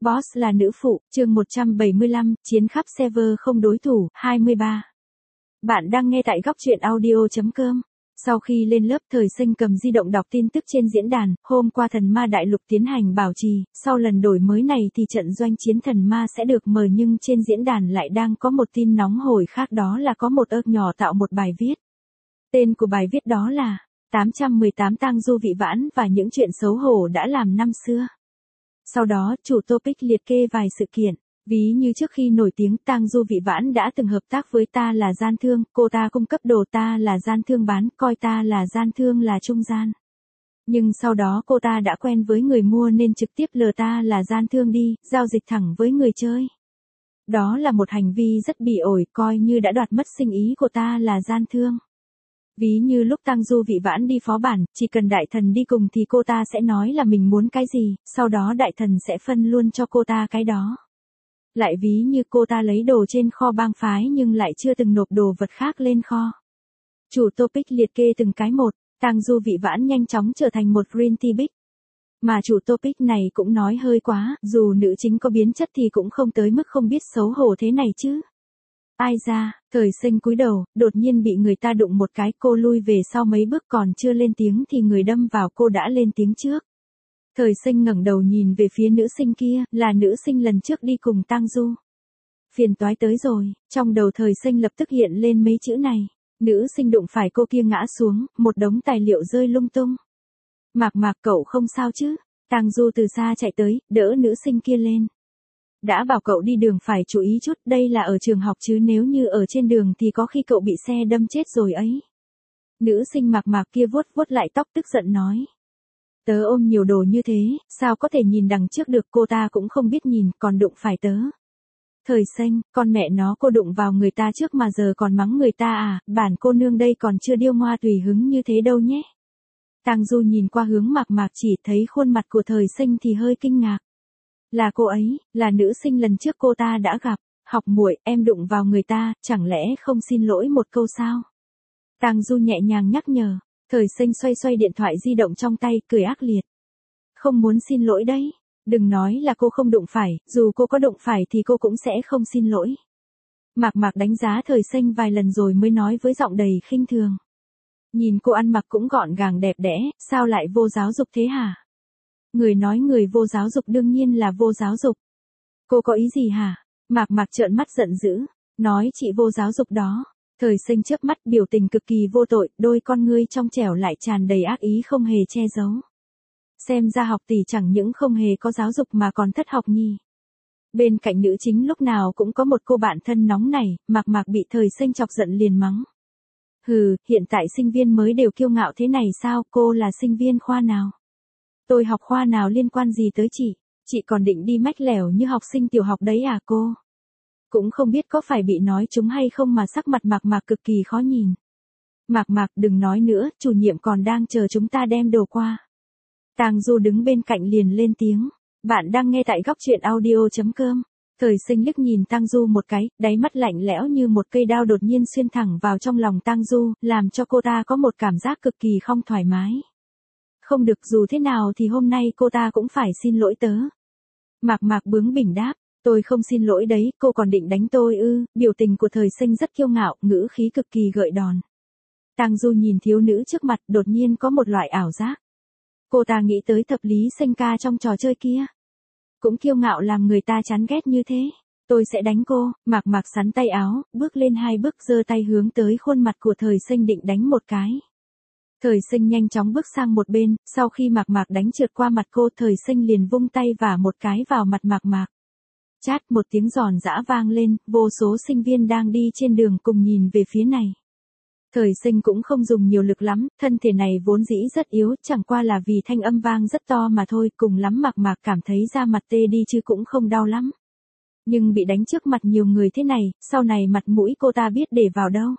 Boss là nữ phụ, chương 175, chiến khắp server không đối thủ, 23. Bạn đang nghe tại góc truyện audio.com. Sau khi lên lớp, Thời Sinh cầm di động đọc tin tức trên diễn đàn, hôm qua thần ma đại lục tiến hành bảo trì, sau lần đổi mới này thì trận doanh chiến thần ma sẽ được mời, nhưng trên diễn đàn lại đang có một tin nóng hổi khác, đó là có một nhỏ tạo một bài viết. Tên của bài viết đó là 818 tang du vị vãn và những chuyện xấu hổ đã làm năm xưa. Sau đó, chủ topic liệt kê vài sự kiện. Ví như trước khi nổi tiếng, tang du vị vãn đã từng hợp tác với Ta Là Gian Thương, cô ta cung cấp đồ Ta Là Gian Thương bán, coi Ta Là Gian Thương là trung gian. Nhưng sau đó cô ta đã quen với người mua nên trực tiếp lừa Ta Là Gian Thương đi, giao dịch thẳng với người chơi. Đó là một hành vi rất bỉ ổi, coi như đã đoạt mất sinh ý của Ta Là Gian Thương. Ví như lúc tang du vị vãn đi phó bản, chỉ cần đại thần đi cùng thì cô ta sẽ nói là mình muốn cái gì, sau đó đại thần sẽ phân luôn cho cô ta cái đó. Lại ví như cô ta lấy đồ trên kho bang phái nhưng lại chưa từng nộp đồ vật khác lên kho. Chủ topic liệt kê từng cái một, tang du vị vãn nhanh chóng trở thành một green tea big. Mà chủ topic này cũng nói hơi quá, dù nữ chính có biến chất thì cũng không tới mức không biết xấu hổ thế này chứ. Ai ra, Thời Sinh cúi đầu, đột nhiên bị người ta đụng một cái, cô lui về sau mấy bước, còn chưa lên tiếng thì người đâm vào cô đã lên tiếng trước. Thời Sinh ngẩng đầu nhìn về phía nữ sinh kia, là nữ sinh lần trước đi cùng tang du. Phiền toái tới rồi, trong đầu Thời Sinh lập tức hiện lên mấy chữ này. Nữ sinh đụng phải cô kia ngã xuống, một đống tài liệu rơi lung tung. Mạc cậu không sao chứ? Tang du từ xa chạy tới, đỡ nữ sinh kia lên. Đã bảo cậu đi đường phải chú ý chút, đây là ở trường học chứ nếu như ở trên đường thì có khi cậu bị xe đâm chết rồi ấy. Nữ sinh Mạc kia vuốt lại tóc tức giận nói. Tớ ôm nhiều đồ như thế, sao có thể nhìn đằng trước được, cô ta cũng không biết nhìn, còn đụng phải tớ. Thời Sinh, con mẹ nó, cô đụng vào người ta trước mà giờ còn mắng người ta à, bản cô nương đây còn chưa điêu ngoa tùy hứng như thế đâu nhé. Tang du nhìn qua hướng Mạc chỉ thấy khuôn mặt của Thời Sinh thì hơi kinh ngạc. Là cô ấy, là nữ sinh lần trước cô ta đã gặp. Học muội, em đụng vào người ta, chẳng lẽ không xin lỗi một câu sao? Tang du nhẹ nhàng nhắc nhở. Thời Sinh xoay điện thoại di động trong tay, cười ác liệt. Không muốn xin lỗi đấy. Đừng nói là cô không đụng phải, dù cô có đụng phải thì cô cũng sẽ không xin lỗi. Mạc đánh giá Thời Sinh vài lần rồi mới nói với giọng đầy khinh thường. Nhìn cô ăn mặc cũng gọn gàng đẹp đẽ, sao lại vô giáo dục thế hả? Người nói người vô giáo dục đương nhiên là vô giáo dục. Cô có ý gì hả? Mạc trợn mắt giận dữ, nói chị vô giáo dục đó. Thời Sinh chớp mắt, biểu tình cực kỳ vô tội, đôi con ngươi trong trẻo lại tràn đầy ác ý không hề che giấu. Xem ra học tỷ chẳng những không hề có giáo dục mà còn thất học nhỉ. Bên cạnh nữ chính lúc nào cũng có một cô bạn thân nóng này, Mạc bị Thời Sinh chọc giận liền mắng. Hừ, hiện tại sinh viên mới đều kiêu ngạo thế này sao, cô là sinh viên khoa nào? Tôi học khoa nào liên quan gì tới chị còn định đi mách lẻo như học sinh tiểu học đấy à cô? Cũng không biết có phải bị nói trúng hay không mà sắc mặt Mạc cực kỳ khó nhìn. Mạc đừng nói nữa, chủ nhiệm còn đang chờ chúng ta đem đồ qua. Tang du đứng bên cạnh liền lên tiếng. Bạn đang nghe tại góc truyện audio.com. Thời Sinh liếc nhìn Tang du một cái, đáy mắt lạnh lẽo như một cây đao đột nhiên xuyên thẳng vào trong lòng Tang du, làm cho cô ta có một cảm giác cực kỳ không thoải mái. Không được, dù thế nào thì hôm nay cô ta cũng phải xin lỗi tớ. Mạc bướng bỉnh đáp, tôi không xin lỗi đấy, cô còn định đánh tôi ư? Biểu tình của Thời Sinh rất kiêu ngạo, ngữ khí cực kỳ gợi đòn. Tang du nhìn thiếu nữ trước mặt, đột nhiên có một loại ảo giác. Cô ta nghĩ tới Thập Lý Sinh ca trong trò chơi kia. Cũng kiêu ngạo làm người ta chán ghét như thế. Tôi sẽ đánh cô. Mạc sắn tay áo, bước lên 2 bước, giơ tay hướng tới khuôn mặt của Thời Sinh định đánh một cái. Thời Sinh nhanh chóng bước sang một bên, sau khi Mạc đánh trượt qua mặt cô, Thời Sinh liền vung tay vả một cái vào mặt Mạc. Chát, một tiếng giòn giã vang lên, vô số sinh viên đang đi trên đường cùng nhìn về phía này. Thời Sinh cũng không dùng nhiều lực lắm, thân thể này vốn dĩ rất yếu, chẳng qua là vì thanh âm vang rất to mà thôi, cùng lắm Mạc cảm thấy da mặt tê đi chứ cũng không đau lắm. Nhưng bị đánh trước mặt nhiều người thế này, sau này mặt mũi cô ta biết để vào đâu.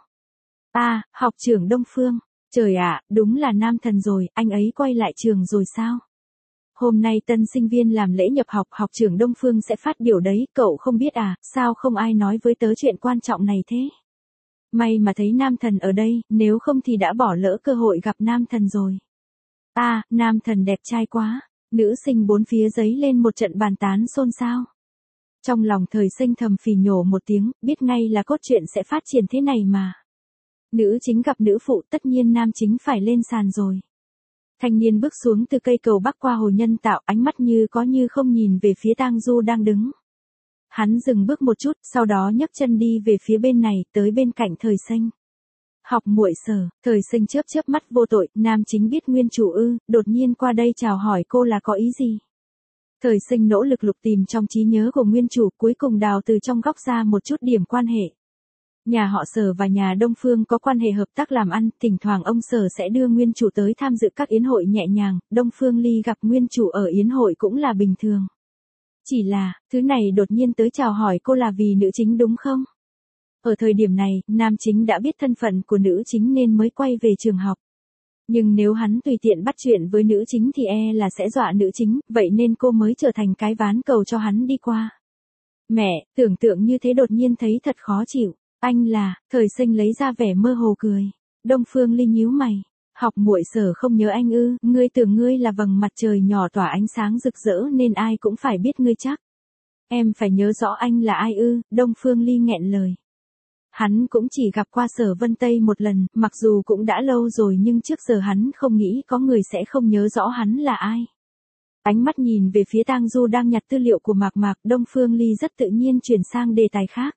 Học trưởng Đông Phương. Trời ạ, đúng là nam thần rồi, anh ấy quay lại trường rồi sao? Hôm nay tân sinh viên làm lễ nhập học, học trưởng Đông Phương sẽ phát biểu đấy, cậu không biết à, sao không ai nói với tớ chuyện quan trọng này thế? May mà thấy nam thần ở đây, nếu không thì đã bỏ lỡ cơ hội gặp nam thần rồi. Nam thần đẹp trai quá. Nữ sinh bốn phía giấy lên một trận bàn tán xôn xao. Trong lòng Thời Sinh thầm phì nhổ một tiếng, biết ngay là cốt truyện sẽ phát triển thế này mà. Nữ chính gặp nữ phụ, tất nhiên nam chính phải lên sàn rồi. Thanh niên bước xuống từ cây cầu bắc qua hồ nhân tạo, ánh mắt như có như không nhìn về phía Tang Du đang đứng. Hắn dừng bước một chút, sau đó nhấc chân đi về phía bên này, tới bên cạnh Thời Sinh. Học muội Sở, Thời Sinh chớp chớp mắt vô tội, nam chính biết nguyên chủ ư, đột nhiên qua đây chào hỏi cô là có ý gì? Thời Sinh nỗ lực lục tìm trong trí nhớ của nguyên chủ, cuối cùng đào từ trong góc ra một chút điểm quan hệ. Nhà họ Sở và nhà Đông Phương có quan hệ hợp tác làm ăn, thỉnh thoảng ông Sở sẽ đưa nguyên chủ tới tham dự các yến hội nhẹ nhàng, Đông Phương Ly gặp nguyên chủ ở yến hội cũng là bình thường. Chỉ là, thứ này đột nhiên tới chào hỏi cô là vì nữ chính đúng không? Ở thời điểm này, nam chính đã biết thân phận của nữ chính nên mới quay về trường học. Nhưng nếu hắn tùy tiện bắt chuyện với nữ chính thì là sẽ dọa nữ chính, vậy nên cô mới trở thành cái ván cầu cho hắn đi qua. Mẹ, tưởng tượng như thế đột nhiên thấy thật khó chịu. Anh là, Thời Sinh lấy ra vẻ mơ hồ cười. Đông Phương Ly nhíu mày. Học muội Sở không nhớ anh ư, ngươi tưởng ngươi là vầng mặt trời nhỏ tỏa ánh sáng rực rỡ nên ai cũng phải biết ngươi chắc. Em phải nhớ rõ anh là ai ư, Đông Phương Ly nghẹn lời. Hắn cũng chỉ gặp qua Sở Vân Tây một lần, mặc dù cũng đã lâu rồi nhưng trước giờ hắn không nghĩ có người sẽ không nhớ rõ hắn là ai. Ánh mắt nhìn về phía Tang Du đang nhặt tư liệu của Mạc Mạc, Đông Phương Ly rất tự nhiên chuyển sang đề tài khác.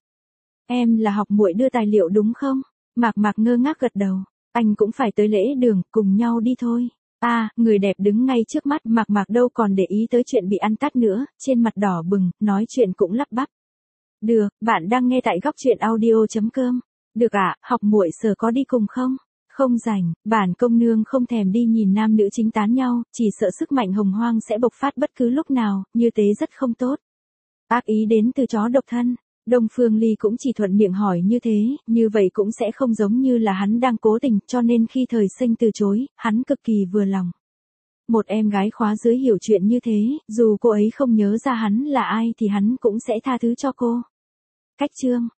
Em là học muội đưa tài liệu đúng không? Mạc Mạc ngơ ngác gật đầu. Anh cũng phải tới lễ đường, cùng nhau đi thôi. Người đẹp đứng ngay trước mắt, Mạc Mạc đâu còn để ý tới chuyện bị ăn tát nữa, trên mặt đỏ bừng, nói chuyện cũng lắp bắp. Được, bạn đang nghe tại gocchuyenaudio.com. Được ạ, học muội Sở có đi cùng không? Không rảnh, bản công nương không thèm đi nhìn nam nữ chính tán nhau, chỉ sợ sức mạnh hồng hoang sẽ bộc phát bất cứ lúc nào, như thế rất không tốt. Ác ý đến từ chó độc thân. Đông Phương Ly cũng chỉ thuận miệng hỏi như thế, như vậy cũng sẽ không giống như là hắn đang cố tình, cho nên khi Thời Sinh từ chối, hắn cực kỳ vừa lòng. Một em gái khóa dưới hiểu chuyện như thế, dù cô ấy không nhớ ra hắn là ai thì hắn cũng sẽ tha thứ cho cô. Cách chương